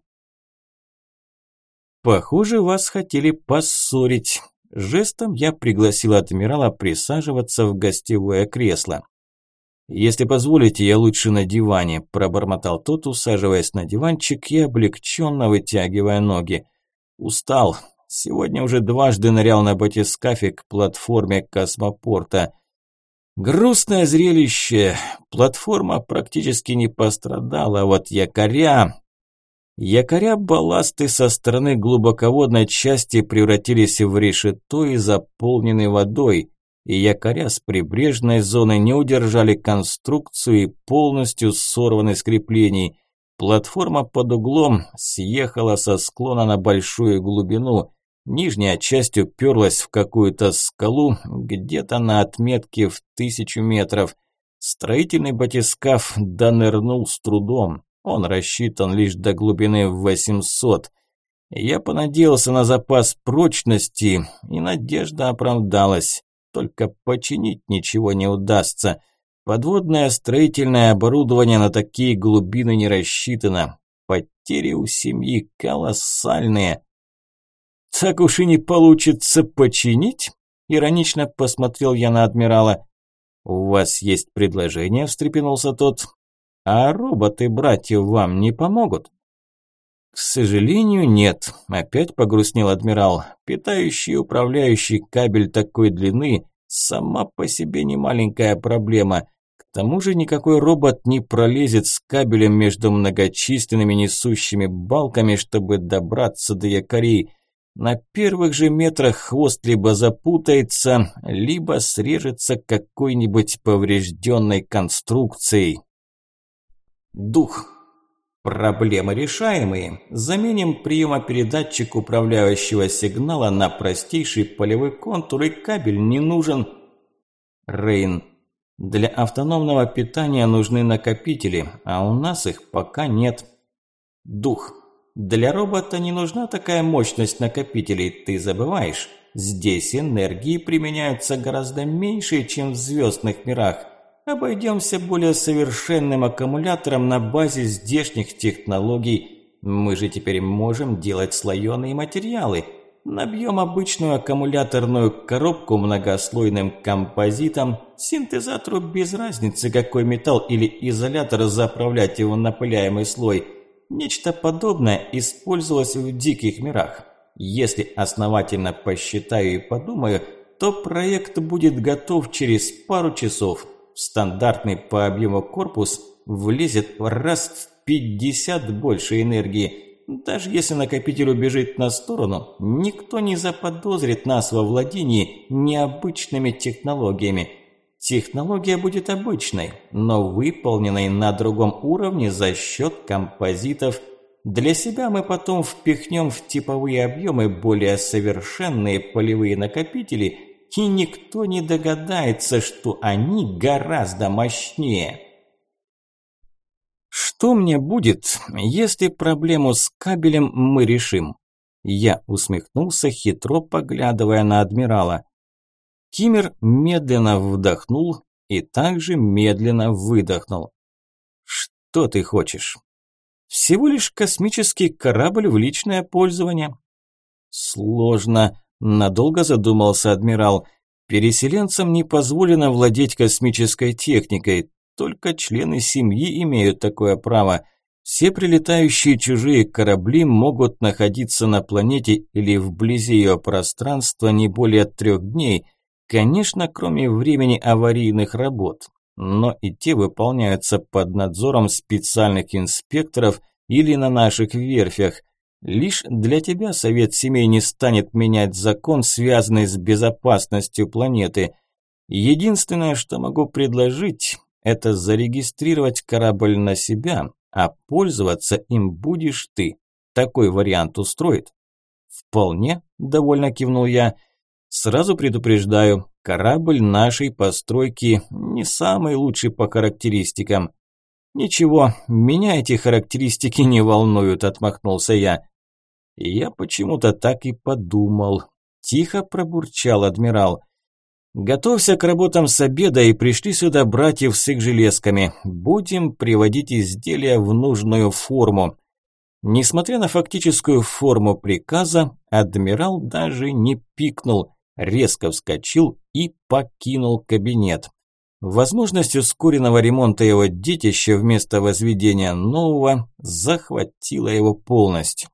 Похоже, вас хотели поссорить. Жестом я пригласил адмирала присаживаться в гостевое кресло. «Если позволите, я лучше на диване», – пробормотал тот, усаживаясь на диванчик и облегченно вытягивая ноги. «Устал. Сегодня уже дважды нырял на батискафе к платформе космопорта. Грустное зрелище. Платформа практически не пострадала, а вот якоря... Якоря-балласты со стороны глубоководной части превратились в решето и заполнены водой, и якоря с прибрежной зоны не удержали конструкцию и полностью сорваны с креплений. Платформа под углом съехала со склона на большую глубину, нижняя часть уперлась в какую-то скалу где-то на отметке в 1000 метров. Строительный батискаф донырнул с трудом. Он рассчитан лишь до глубины в 800. Я понадеялся на запас прочности, и надежда оправдалась. Только починить ничего не удастся. Подводное строительное оборудование на такие глубины не рассчитано. Потери у семьи колоссальные. «Так уж и не получится починить?» – иронично посмотрел я на адмирала. «У вас есть предложение?» – встрепенулся тот. «А роботы братьев вам не помогут?» «К сожалению, нет», – опять погрустнел адмирал. «Питающий и управляющий кабель такой длины – сама по себе немаленькая проблема. К тому же никакой робот не пролезет с кабелем между многочисленными несущими балками, чтобы добраться до якорей. На первых же метрах хвост либо запутается, либо срежется какой-нибудь поврежденной конструкцией». «Дух. Проблемы решаемые. Заменим приемопередатчик управляющего сигнала на простейший полевой контур, и кабель не нужен». Рейн. «Для автономного питания нужны накопители, а у нас их пока нет». Дух. «Для робота не нужна такая мощность накопителей, ты забываешь. Здесь энергии применяются гораздо меньше, чем в звездных мирах. Обойдемся более совершенным аккумулятором на базе здешних технологий. Мы же теперь можем делать слоеные материалы. Набьем обычную аккумуляторную коробку многослойным композитом. Синтезатору без разницы, какой металл или изолятор заправлять его в напыляемый слой. Нечто подобное использовалось в диких мирах. Если основательно посчитаю и подумаю, то проект будет готов через пару часов. В стандартный по объему корпус влезет раз в 50 больше энергии. Даже если накопитель убежит на сторону, никто не заподозрит нас во владении необычными технологиями. Технология будет обычной, но выполненной на другом уровне за счет композитов. Для себя мы потом впихнем в типовые объемы более совершенные полевые накопители, и никто не догадается, что они гораздо мощнее. Что мне будет, если проблему с кабелем мы решим? Я усмехнулся, хитро поглядывая на адмирала. Киммер медленно вдохнул и также медленно выдохнул. Что ты хочешь? Всего лишь космический корабль в личное пользование. Сложно. Надолго задумался адмирал. Переселенцам не позволено владеть космической техникой. Только члены семьи имеют такое право. Все прилетающие чужие корабли могут находиться на планете или вблизи ее пространства не более 3 дней, конечно, кроме времени аварийных работ, но и те выполняются под надзором специальных инспекторов или на наших верфях. Лишь для тебя Совет Семей не станет менять закон, связанный с безопасностью планеты. Единственное, что могу предложить, это зарегистрировать корабль на себя, а пользоваться им будешь ты. Такой вариант устроит? Вполне, довольно кивнул я. Сразу предупреждаю, корабль нашей постройки не самый лучший по характеристикам. Ничего, меня эти характеристики не волнуют, отмахнулся я. Я почему-то так и подумал. Тихо пробурчал адмирал. Готовься к работам с обеда и пришли сюда братьев с их железками. Будем приводить изделия в нужную форму. Несмотря на фактическую форму приказа, адмирал даже не пикнул, резко вскочил и покинул кабинет. Возможность ускоренного ремонта его детища вместо возведения нового захватила его полностью.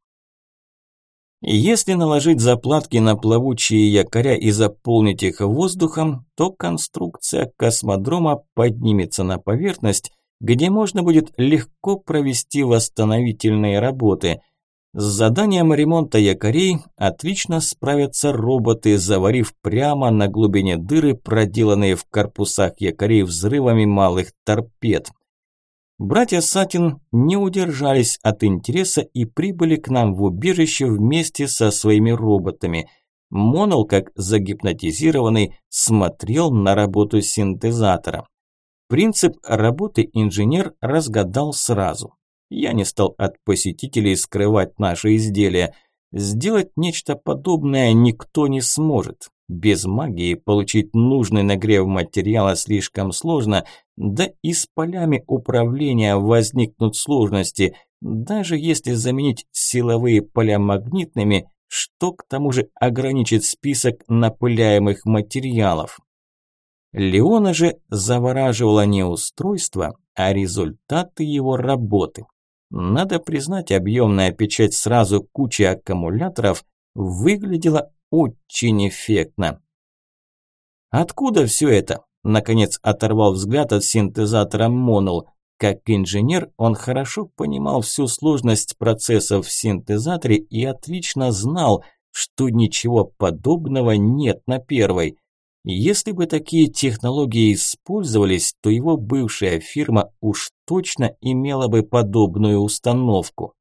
Если наложить заплатки на плавучие якоря и заполнить их воздухом, то конструкция космодрома поднимется на поверхность, где можно будет легко провести восстановительные работы. С заданием ремонта якорей отлично справятся роботы, заварив прямо на глубине дыры, проделанные в корпусах якорей взрывами малых торпед. Братья Сатин не удержались от интереса и прибыли к нам в убежище вместе со своими роботами. Монол, как загипнотизированный, смотрел на работу синтезатора. Принцип работы инженер разгадал сразу. Я не стал от посетителей скрывать наши изделия. Сделать нечто подобное никто не сможет. Без магии получить нужный нагрев материала слишком сложно, да и с полями управления возникнут сложности, даже если заменить силовые поля магнитными, что к тому же ограничит список напыляемых материалов. Леона же завораживало не устройство, а результаты его работы. Надо признать, объемная печать сразу кучи аккумуляторов выглядела очень эффектно. Откуда все это? Наконец оторвал взгляд от синтезатора Монол. Как инженер он хорошо понимал всю сложность процессов в синтезаторе и отлично знал, что ничего подобного нет на первой. Если бы такие технологии использовались, то его бывшая фирма уж точно имела бы подобную установку.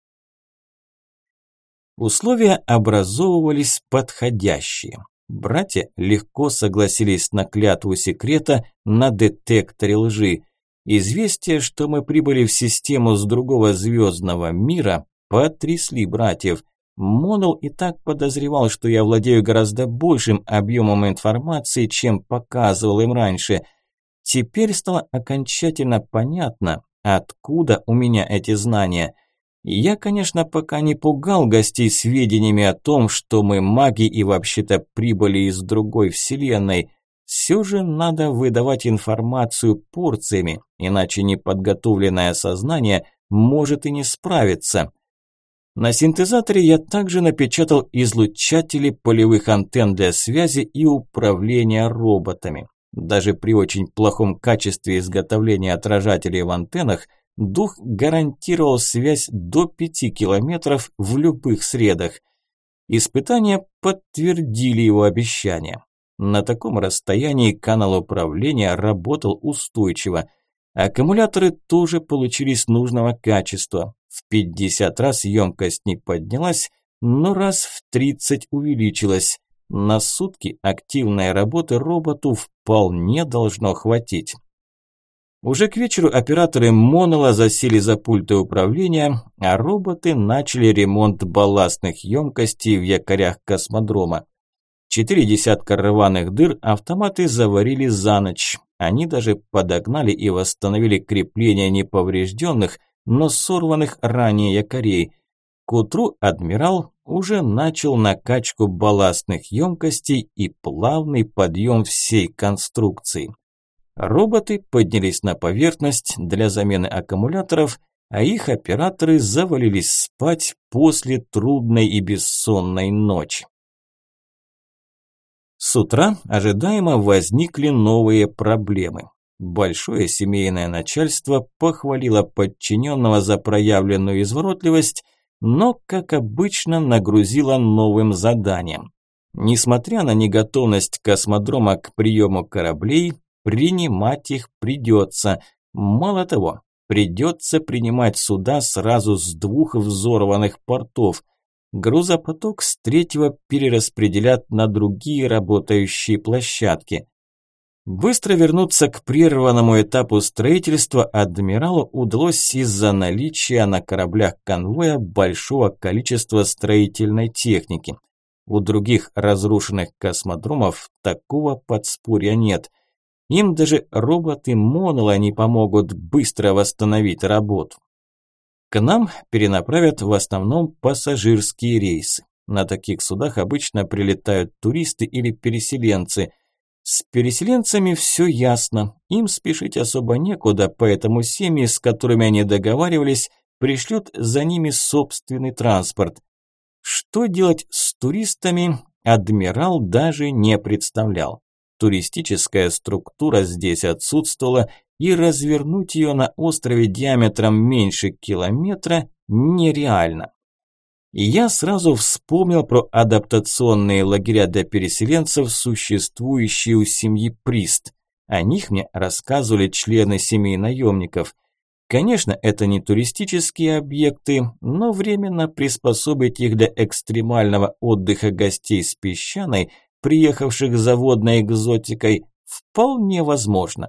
Условия образовывались подходящие. Братья легко согласились на клятву секрета на детекторе лжи. Известие, что мы прибыли в систему с другого звездного мира, потрясли братьев. Монол и так подозревал, что я владею гораздо большим объемом информации, чем показывал им раньше. Теперь стало окончательно понятно, откуда у меня эти знания. Я, конечно, пока не пугал гостей сведениями о том, что мы маги и вообще-то прибыли из другой вселенной. Все же надо выдавать информацию порциями, иначе неподготовленное сознание может и не справиться. На синтезаторе я также напечатал излучатели полевых антенн для связи и управления роботами. Даже при очень плохом качестве изготовления отражателей в антеннах дух гарантировал связь до 5 километров в любых средах. Испытания подтвердили его обещания. На таком расстоянии канал управления работал устойчиво. Аккумуляторы тоже получились нужного качества. В 50 раз емкость не поднялась, но раз в 30 увеличилась. На сутки активной работы роботу вполне должно хватить. Уже к вечеру операторы Монола засели за пульты управления, а роботы начали ремонт балластных емкостей в якорях космодрома. 4 десятка рваных дыр автоматы заварили за ночь. Они даже подогнали и восстановили крепления неповрежденных, но сорванных ранее якорей. К утру адмирал уже начал накачку балластных емкостей и плавный подъем всей конструкции. Роботы поднялись на поверхность для замены аккумуляторов, а их операторы завалились спать после трудной и бессонной ночи. С утра ожидаемо возникли новые проблемы. Большое семейное начальство похвалило подчиненного за проявленную изворотливость, но, как обычно, нагрузило новым заданием. Несмотря на неготовность космодрома к приему кораблей, принимать их придется. Мало того, придется принимать суда сразу с 2 взорванных портов. Грузопоток с 3-го перераспределят на другие работающие площадки. Быстро вернуться к прерванному этапу строительства адмиралу удалось из-за наличия на кораблях конвоя большого количества строительной техники. У других разрушенных космодромов такого подспорья нет. Им даже роботы Монола не помогут быстро восстановить работу. К нам перенаправят в основном пассажирские рейсы. На таких судах обычно прилетают туристы или переселенцы. С переселенцами все ясно, им спешить особо некуда, поэтому семьи, с которыми они договаривались, пришлют за ними собственный транспорт. Что делать с туристами, адмирал даже не представлял. Туристическая структура здесь отсутствовала, и развернуть ее на острове диаметром меньше километра нереально. И я сразу вспомнил про адаптационные лагеря для переселенцев, существующие у семьи Прист. О них мне рассказывали члены семей наемников. Конечно, это не туристические объекты, но временно приспособить их для экстремального отдыха гостей с песчаной, приехавших за водной экзотикой, вполне возможно.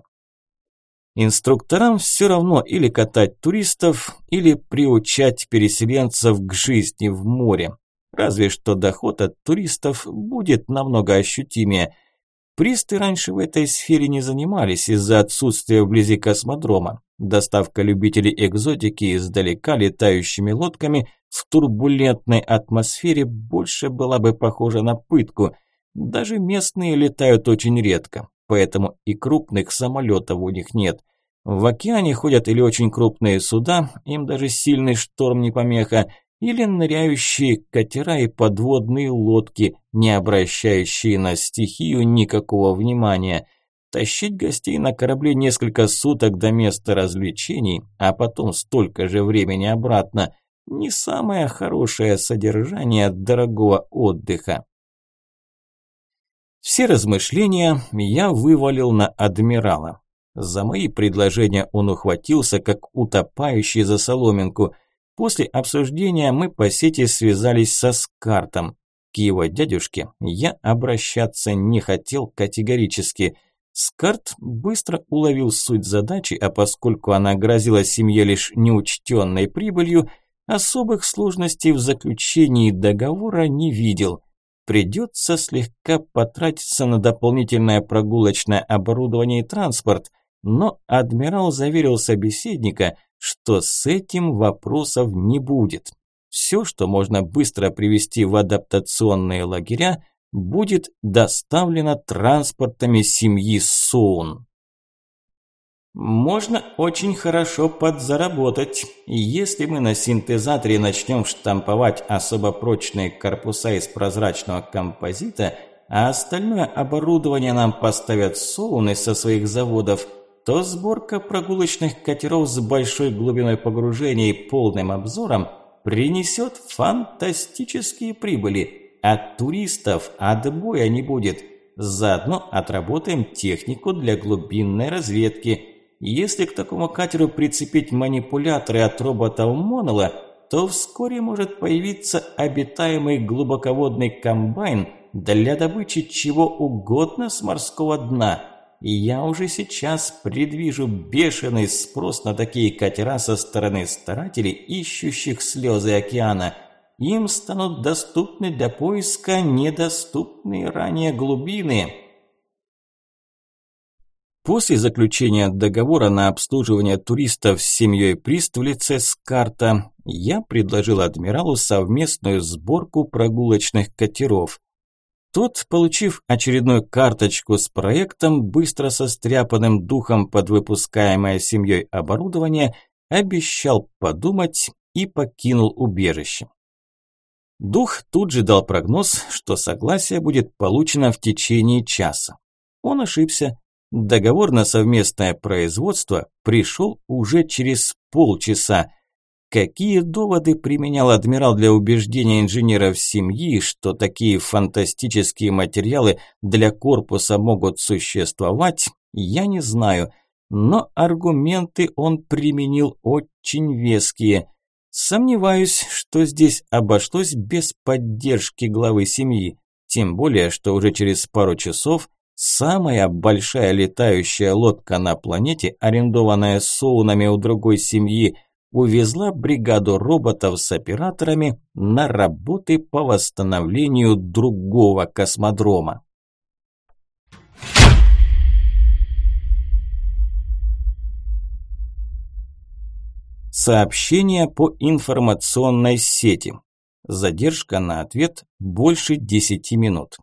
Инструкторам все равно или катать туристов, или приучать переселенцев к жизни в море. Разве что доход от туристов будет намного ощутимее. Присты раньше в этой сфере не занимались из-за отсутствия вблизи космодрома. Доставка любителей экзотики издалека летающими лодками в турбулентной атмосфере больше была бы похожа на пытку. Даже местные летают очень редко, поэтому и крупных самолетов у них нет. В океане ходят или очень крупные суда, им даже сильный шторм не помеха, или ныряющие катера и подводные лодки, не обращающие на стихию никакого внимания. Тащить гостей на корабле несколько суток до места развлечений, а потом столько же времени обратно – не самое хорошее содержание дорогого отдыха. Все размышления я вывалил на адмирала. За мои предложения он ухватился, как утопающий за соломинку. После обсуждения мы по сети связались со Скартом. К его дядюшке я обращаться не хотел категорически. Скарт быстро уловил суть задачи, а поскольку она грозила семье лишь неучтенной прибылью, особых сложностей в заключении договора не видел. Придется слегка потратиться на дополнительное прогулочное оборудование и транспорт, но адмирал заверил собеседника, что с этим вопросов не будет. Все, что можно быстро привезти в адаптационные лагеря, будет доставлено транспортами семьи Соун. Можно очень хорошо подзаработать. Если мы на синтезаторе начнем штамповать особо прочные корпуса из прозрачного композита, а остальное оборудование нам поставят Соуны со своих заводов, то сборка прогулочных катеров с большой глубиной погружения и полным обзором принесет фантастические прибыли. От туристов отбоя не будет. Заодно отработаем технику для глубинной разведки. Если к такому катеру прицепить манипуляторы от роботов Монола, то вскоре может появиться обитаемый глубоководный комбайн для добычи чего угодно с морского дна. И я уже сейчас предвижу бешеный спрос на такие катера со стороны старателей, ищущих слезы океана. Им станут доступны для поиска недоступные ранее глубины. После заключения договора на обслуживание туристов с семьей Прист в лице Скарта, я предложил адмиралу совместную сборку прогулочных катеров. Тот, получив очередную карточку с проектом, быстро состряпанным духом под выпускаемое семьей оборудование, обещал подумать и покинул убежище. Дух тут же дал прогноз, что согласие будет получено в течение часа. Он ошибся. Договор на совместное производство пришел уже через полчаса. Какие доводы применял адмирал для убеждения инженеров семьи, что такие фантастические материалы для корпуса могут существовать, я не знаю, но аргументы он применил очень веские. Сомневаюсь, что здесь обошлось без поддержки главы семьи, тем более, что уже через пару часов самая большая летающая лодка на планете, арендованная Соунами у другой семьи, увезла бригаду роботов с операторами на работы по восстановлению другого космодрома. Сообщение по информационной сети. Задержка на ответ больше 10 минут.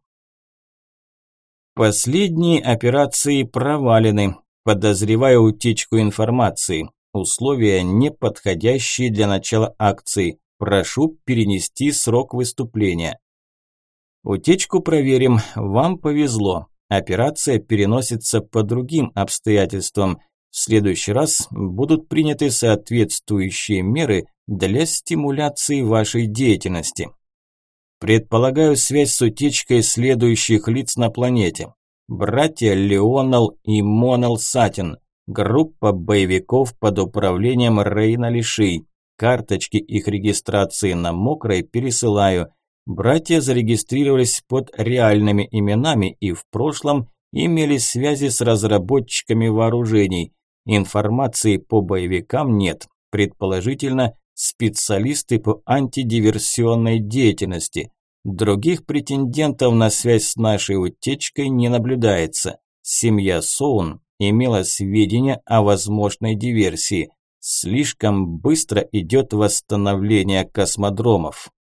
Последние операции провалены. Подозреваю утечку информации. Условия неподходящие для начала акции. Прошу перенести срок выступления. Утечку проверим. Вам повезло. Операция переносится по другим обстоятельствам. В следующий раз будут приняты соответствующие меры для стимуляции вашей деятельности. Предполагаю связь с утечкой следующих лиц на планете. Братья Леонел и Монел Сатин. Группа боевиков под управлением Рейна Лиши. Карточки их регистрации на мокрой пересылаю. Братья зарегистрировались под реальными именами и в прошлом имели связи с разработчиками вооружений. Информации по боевикам нет. Предположительно, специалисты по антидиверсионной деятельности. Других претендентов на связь с нашей утечкой не наблюдается. Семья Соун имела сведения о возможной диверсии. Слишком быстро идет восстановление космодромов.